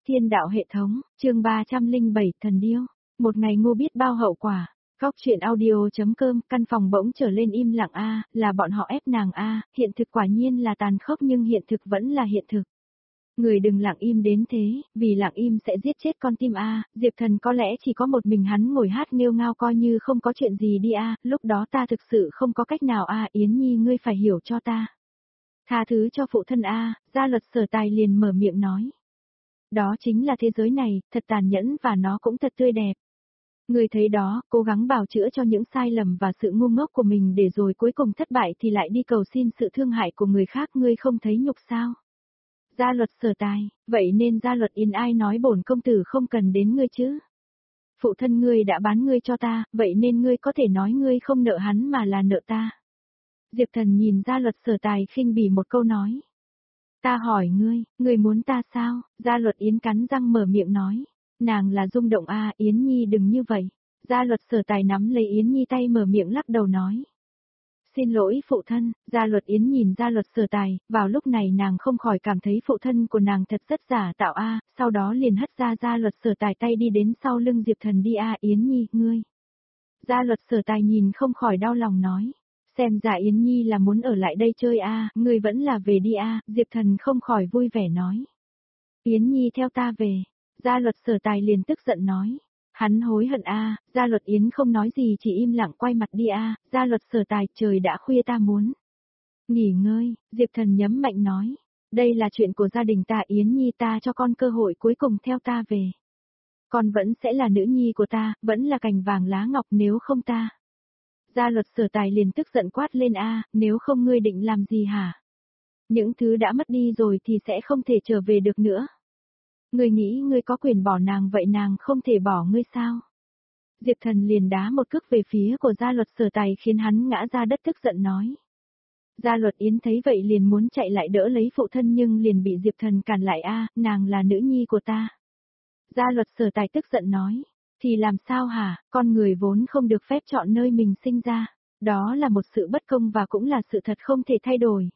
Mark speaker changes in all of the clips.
Speaker 1: Thiên đạo hệ thống, chương 307 thần điêu. Một ngày ngu biết bao hậu quả. Góc truyện audio.com, căn phòng bỗng trở lên im lặng là bọn họ ép nàng hiện thực quả nhiên là tàn khốc nhưng hiện thực vẫn là hiện thực. Người đừng lặng im đến thế, vì lặng im sẽ giết chết con tim Diệp Thần có lẽ chỉ có một mình hắn ngồi hát nghêu ngao coi như không có chuyện gì đi lúc đó ta thực sự không có cách nào Yến Nhi ngươi phải hiểu cho ta. Tha thứ cho phụ thân Gia Luật Sở Tài liền mở miệng nói. Đó chính là thế giới này, thật tàn nhẫn và nó cũng thật tươi đẹp. Người thấy đó, cố gắng bào chữa cho những sai lầm và sự ngu ngốc của mình để rồi cuối cùng thất bại thì lại đi cầu xin sự thương hại của người khác, ngươi không thấy nhục sao? Gia Luật Sở Tài, vậy nên Gia Luật Yến ai nói bổn công tử không cần đến ngươi chứ? Phụ thân ngươi đã bán ngươi cho ta, vậy nên ngươi có thể nói ngươi không nợ hắn mà là nợ ta. Diệp Thần nhìn Gia Luật Sở Tài khinh bỉ một câu nói. Ta hỏi ngươi muốn ta sao? Gia Luật Yến cắn răng mở miệng nói. Nàng là rung động Yến Nhi đừng như vậy. Gia Luật Sở Tài nắm lấy Yến Nhi tay mở miệng lắc đầu nói. Xin lỗi phụ thân, Gia Luật Yến nhìn Gia Luật Sở Tài, vào lúc này nàng không khỏi cảm thấy phụ thân của nàng thật rất giả tạo sau đó liền hất ra Gia Luật Sở Tài tay đi đến sau lưng Diệp Thần đi Yến Nhi, ngươi. Gia Luật Sở Tài nhìn không khỏi đau lòng nói. Xem ra Yến Nhi là muốn ở lại đây chơi ngươi vẫn là về đi Diệp Thần không khỏi vui vẻ nói. Yến Nhi theo ta về, Gia Luật Sở Tài liền tức giận nói. Hắn hối hận Gia Luật Yến không nói gì chỉ im lặng quay mặt đi Gia Luật Sở Tài trời đã khuya ta muốn nghỉ ngơi, Diệp Thần nhấn mạnh nói. Đây là chuyện của gia đình ta Yến Nhi ta cho con cơ hội cuối cùng theo ta về. Con vẫn sẽ là nữ nhi của ta, vẫn là cành vàng lá ngọc nếu không ta. Gia Luật Sở Tài liền tức giận quát lên nếu không ngươi định làm gì hả? Những thứ đã mất đi rồi thì sẽ không thể trở về được nữa. Ngươi nghĩ ngươi có quyền bỏ nàng vậy nàng không thể bỏ ngươi sao? Diệp Thần liền đá một cước về phía của Gia Luật Sở Tài khiến hắn ngã ra đất tức giận nói. Gia Luật Yến thấy vậy liền muốn chạy lại đỡ lấy phụ thân nhưng liền bị Diệp Thần cản lại nàng là nữ nhi của ta. Gia Luật Sở Tài tức giận nói. Thì làm sao hả, con người vốn không được phép chọn nơi mình sinh ra. Đó là một sự bất công và cũng là sự thật không thể thay đổi.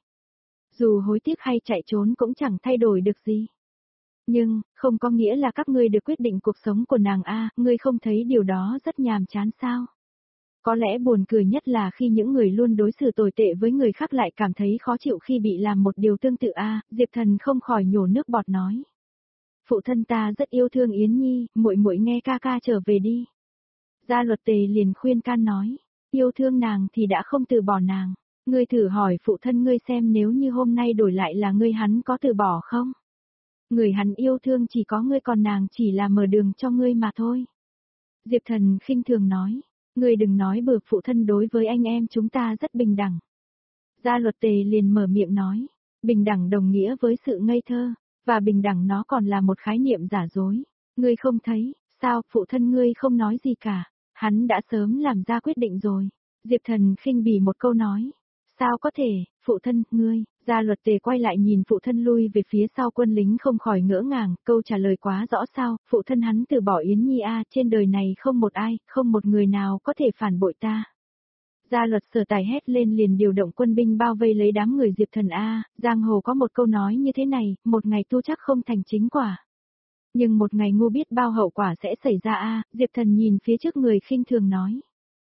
Speaker 1: Dù hối tiếc hay chạy trốn cũng chẳng thay đổi được gì. Nhưng, không có nghĩa là các ngươi được quyết định cuộc sống của nàng ngươi không thấy điều đó rất nhàm chán sao? Có lẽ buồn cười nhất là khi những người luôn đối xử tồi tệ với người khác lại cảm thấy khó chịu khi bị làm một điều tương tự Diệp Thần không khỏi nhổ nước bọt nói. Phụ thân ta rất yêu thương Yến Nhi, muội muội nghe ca ca trở về đi. Gia Luật Tề liền khuyên can nói, yêu thương nàng thì đã không từ bỏ nàng. Ngươi thử hỏi phụ thân ngươi xem nếu như hôm nay đổi lại là ngươi hắn có từ bỏ không? Người hắn yêu thương chỉ có ngươi còn nàng chỉ là mở đường cho ngươi mà thôi. Diệp Thần khinh thường nói, ngươi đừng nói bừa phụ thân đối với anh em chúng ta rất bình đẳng. Gia Luật Tề liền mở miệng nói, bình đẳng đồng nghĩa với sự ngây thơ. Và bình đẳng nó còn là một khái niệm giả dối. Ngươi không thấy, sao phụ thân ngươi không nói gì cả. Hắn đã sớm làm ra quyết định rồi. Diệp Thần khinh bỉ một câu nói. Sao có thể, phụ thân, ngươi. Gia Luật Tề quay lại nhìn phụ thân lui về phía sau quân lính không khỏi ngỡ ngàng. Câu trả lời quá rõ sao, phụ thân hắn từ bỏ Yến Nhi trên đời này không một ai, không một người nào có thể phản bội ta. Gia Luật Sở Tài hét lên liền điều động quân binh bao vây lấy đám người Diệp Thần giang hồ có một câu nói như thế này, một ngày tu chắc không thành chính quả. Nhưng một ngày ngu biết bao hậu quả sẽ xảy ra Diệp Thần nhìn phía trước người khinh thường nói.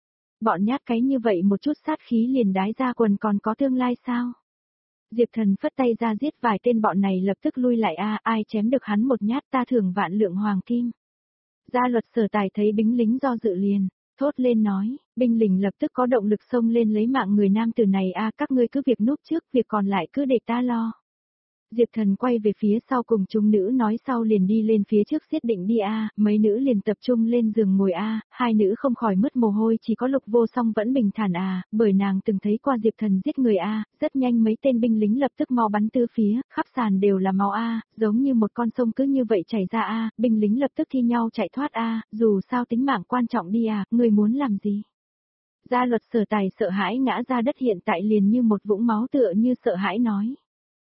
Speaker 1: Bọn nhát cái như vậy một chút sát khí liền đái ra quần còn có tương lai sao? Diệp Thần phất tay ra giết vài tên bọn này lập tức lui lại ai chém được hắn một nhát ta thưởng vạn lượng hoàng kim. Gia Luật Sở Tài thấy binh lính do dự liền. Thốt lên nói, binh lính lập tức có động lực xông lên lấy mạng người nam tử này các ngươi cứ việc núp trước, việc còn lại cứ để ta lo. Diệp Thần quay về phía sau cùng chúng nữ nói sau liền đi lên phía trước giết định đi mấy nữ liền tập trung lên giường ngồi hai nữ không khỏi mất mồ hôi chỉ có Lục Vô Song vẫn bình thản bởi nàng từng thấy qua Diệp Thần giết người rất nhanh mấy tên binh lính lập tức mau bắn tứ phía, khắp sàn đều là máu giống như một con sông cứ như vậy chảy ra binh lính lập tức thi nhau chạy thoát dù sao tính mạng quan trọng đi người muốn làm gì? Gia Luật Sở Tài sợ hãi ngã ra đất hiện tại liền như một vũng máu tựa như sợ hãi nói.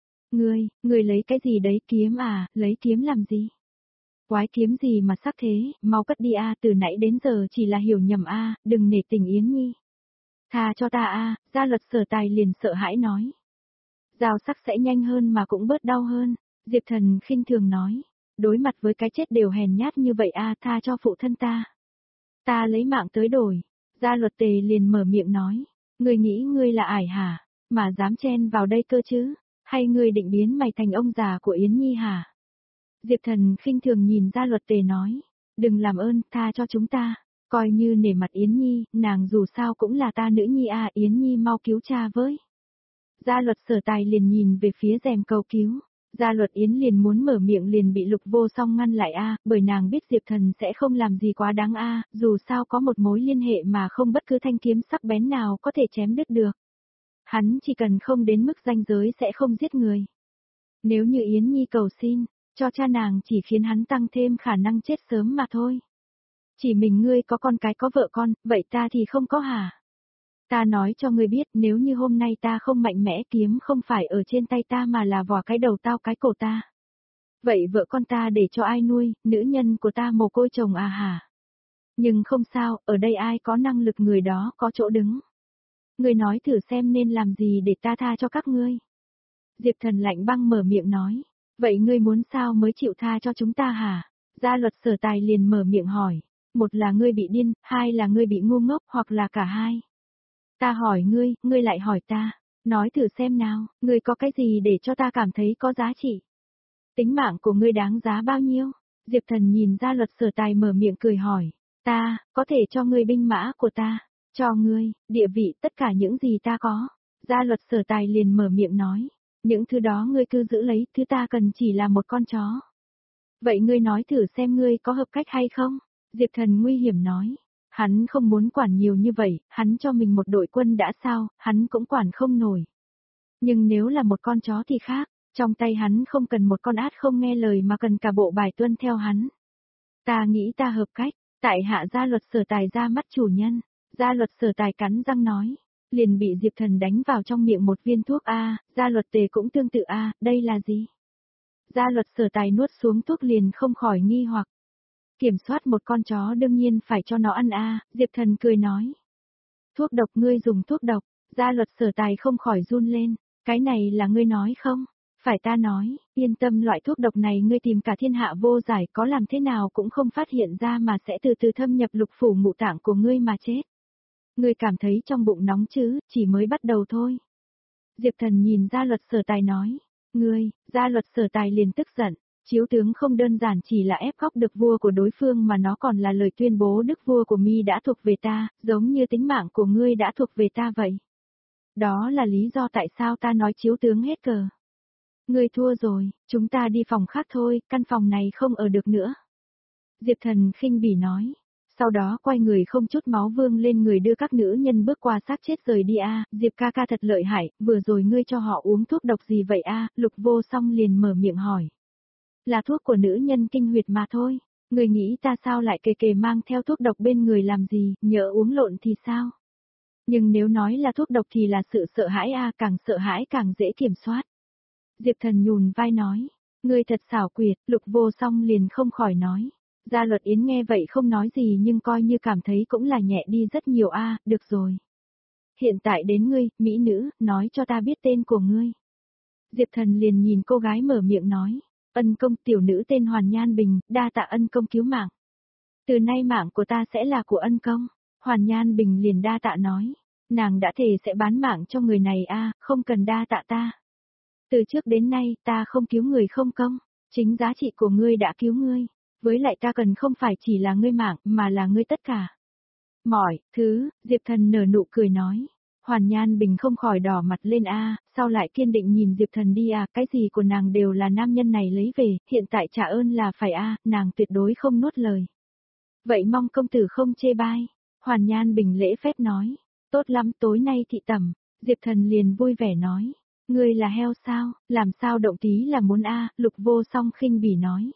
Speaker 1: Ngươi lấy cái gì đấy kiếm lấy kiếm làm gì? Quái kiếm gì mà sắc thế, mau cất đi từ nãy đến giờ chỉ là hiểu nhầm đừng nể tình Yến Nhi. Tha cho ta Gia Luật Sở Tài liền sợ hãi nói. Dao sắc sẽ nhanh hơn mà cũng bớt đau hơn, Diệp Thần khinh thường nói. đối mặt với cái chết đều hèn nhát như vậy a, tha cho phụ thân ta. Ta lấy mạng tới đổi. Gia Luật Tề liền mở miệng nói, ngươi nghĩ ngươi là ải hả, mà dám chen vào đây cơ chứ, hay ngươi định biến mày thành ông già của Yến Nhi hả? Diệp Thần khinh thường nhìn Gia Luật Tề nói, đừng làm ơn, tha cho chúng ta, coi như nể mặt Yến Nhi, nàng dù sao cũng là ta nữ nhi a, Yến Nhi mau cứu cha với. Gia Luật Sở Tài liền nhìn về phía rèm cầu cứu. Gia Luật Yến liền muốn mở miệng liền bị Lục Vô Song ngăn lại a, bởi nàng biết Diệp Thần sẽ không làm gì quá đáng a, dù sao có một mối liên hệ mà không bất cứ thanh kiếm sắc bén nào có thể chém đứt được. Hắn chỉ cần không đến mức ranh giới sẽ không giết người. Nếu như Yến Nhi cầu xin, cho cha nàng chỉ khiến hắn tăng thêm khả năng chết sớm mà thôi. Chỉ mình ngươi có con cái có vợ con, vậy ta thì không có hả? Ta nói cho ngươi biết, nếu như hôm nay ta không mạnh mẽ, kiếm không phải ở trên tay ta mà là vò cái đầu tao cái cổ ta. Vậy vợ con ta để cho ai nuôi, nữ nhân của ta mồ côi chồng à hả? Nhưng không sao, ở đây ai có năng lực người đó có chỗ đứng. Ngươi nói thử xem nên làm gì để ta tha cho các ngươi. Diệp Thần lạnh băng mở miệng nói, vậy ngươi muốn sao mới chịu tha cho chúng ta hả? Gia Luật Sở Tài liền mở miệng hỏi, một là ngươi bị điên, hai là ngươi bị ngu ngốc hoặc là cả hai. Ta hỏi ngươi lại hỏi ta, nói thử xem nào, ngươi có cái gì để cho ta cảm thấy có giá trị? Tính mạng của ngươi đáng giá bao nhiêu? Diệp Thần nhìn Gia Luật Sở Tài mở miệng cười hỏi, ta, có thể cho ngươi binh mã của ta, cho ngươi, địa vị, tất cả những gì ta có. Gia Luật Sở Tài liền mở miệng nói, những thứ đó ngươi cứ giữ lấy, thứ ta cần chỉ là một con chó. Vậy ngươi nói thử xem ngươi có hợp cách hay không? Diệp Thần nguy hiểm nói. Hắn không muốn quản nhiều như vậy, hắn cho mình một đội quân đã sao, hắn cũng quản không nổi. Nhưng nếu là một con chó thì khác, trong tay hắn không cần một con át không nghe lời mà cần cả bộ bài tuân theo hắn. Ta nghĩ ta hợp cách, tại hạ Gia Luật Sở Tài ra mắt chủ nhân, Gia Luật Sở Tài cắn răng nói, liền bị Diệp Thần đánh vào trong miệng một viên thuốc a, Gia Luật Tề cũng tương tự a, đây là gì? Gia Luật Sở Tài nuốt xuống thuốc liền không khỏi nghi hoặc. Kiểm soát một con chó đương nhiên phải cho nó ăn a, Diệp Thần cười nói. Thuốc độc ngươi dùng thuốc độc, Gia Luật Sở Tài không khỏi run lên, cái này là ngươi nói không? Phải ta nói, yên tâm, loại thuốc độc này ngươi tìm cả thiên hạ vô giải, có làm thế nào cũng không phát hiện ra mà sẽ từ từ thâm nhập lục phủ ngũ tạng của ngươi mà chết. Ngươi cảm thấy trong bụng nóng chứ, chỉ mới bắt đầu thôi. Diệp Thần nhìn Gia Luật Sở Tài nói, Gia Luật Sở Tài liền tức giận. Chiếu tướng không đơn giản chỉ là ép góc được vua của đối phương mà nó còn là lời tuyên bố đức vua của mi đã thuộc về ta, giống như tính mạng của ngươi đã thuộc về ta vậy. Đó là lý do tại sao ta nói chiếu tướng hết cờ. Ngươi thua rồi, chúng ta đi phòng khác thôi, căn phòng này không ở được nữa. Diệp Thần khinh bỉ nói. Sau đó quay người không chút máu vương lên người đưa các nữ nhân bước qua xác chết rời đi a. Diệp ca ca thật lợi hại, vừa rồi ngươi cho họ uống thuốc độc gì vậy a? Lục Vô Song liền mở miệng hỏi. Là thuốc của nữ nhân kinh huyệt mà thôi, người nghĩ ta sao lại kề kề mang theo thuốc độc bên người làm gì, nhỡ uống lộn thì sao? Nhưng nếu nói là thuốc độc thì là sự sợ hãi a, càng sợ hãi càng dễ kiểm soát. Diệp Thần nhún vai nói, ngươi thật xảo quyệt, Lục Vô Song liền không khỏi nói. Gia Luật Yến nghe vậy không nói gì nhưng coi như cảm thấy cũng là nhẹ đi rất nhiều a, được rồi. Hiện tại đến ngươi, mỹ nữ, nói cho ta biết tên của ngươi. Diệp Thần liền nhìn cô gái mở miệng nói. Ân công, tiểu nữ tên Hoàn Nhan Bình, đa tạ ân công cứu mạng. Từ nay mạng của ta sẽ là của ân công. Hoàn Nhan Bình liền đa tạ nói. Nàng đã thề sẽ bán mạng cho người này a, không cần đa tạ ta. Từ trước đến nay ta không cứu người không công, chính giá trị của ngươi đã cứu ngươi. Với lại ta cần không phải chỉ là ngươi mạng mà là ngươi tất cả. Mọi thứ, Diệp Thần nở nụ cười nói. Hoàn Nhan Bình không khỏi đỏ mặt lên a, sau lại kiên định nhìn Diệp Thần đi a, cái gì của nàng đều là nam nhân này lấy về, hiện tại trả ơn là phải a, nàng tuyệt đối không nuốt lời. Vậy mong công tử không chê bai. Hoàn Nhan Bình lễ phép nói, tốt lắm, tối nay thị tẩm. Diệp Thần liền vui vẻ nói, ngươi là heo sao, làm sao động tí là muốn a, Lục Vô Song khinh bỉ nói.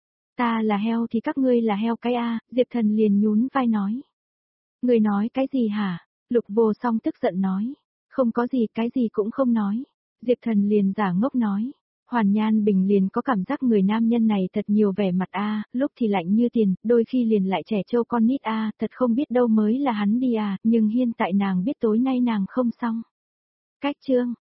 Speaker 1: Ta là heo thì các ngươi là heo cái a, Diệp Thần liền nhún vai nói. Ngươi nói cái gì hả? Lục Vô Song tức giận nói. Không có gì, cái gì cũng không nói. Diệp Thần liền giả ngốc nói. Hoàn Nhan Bình liền có cảm giác người nam nhân này thật nhiều vẻ mặt a, lúc thì lạnh như tiền, đôi khi liền lại trẻ trâu con nít a, thật không biết đâu mới là hắn đi à, nhưng hiện tại nàng biết tối nay nàng không xong. Cách chương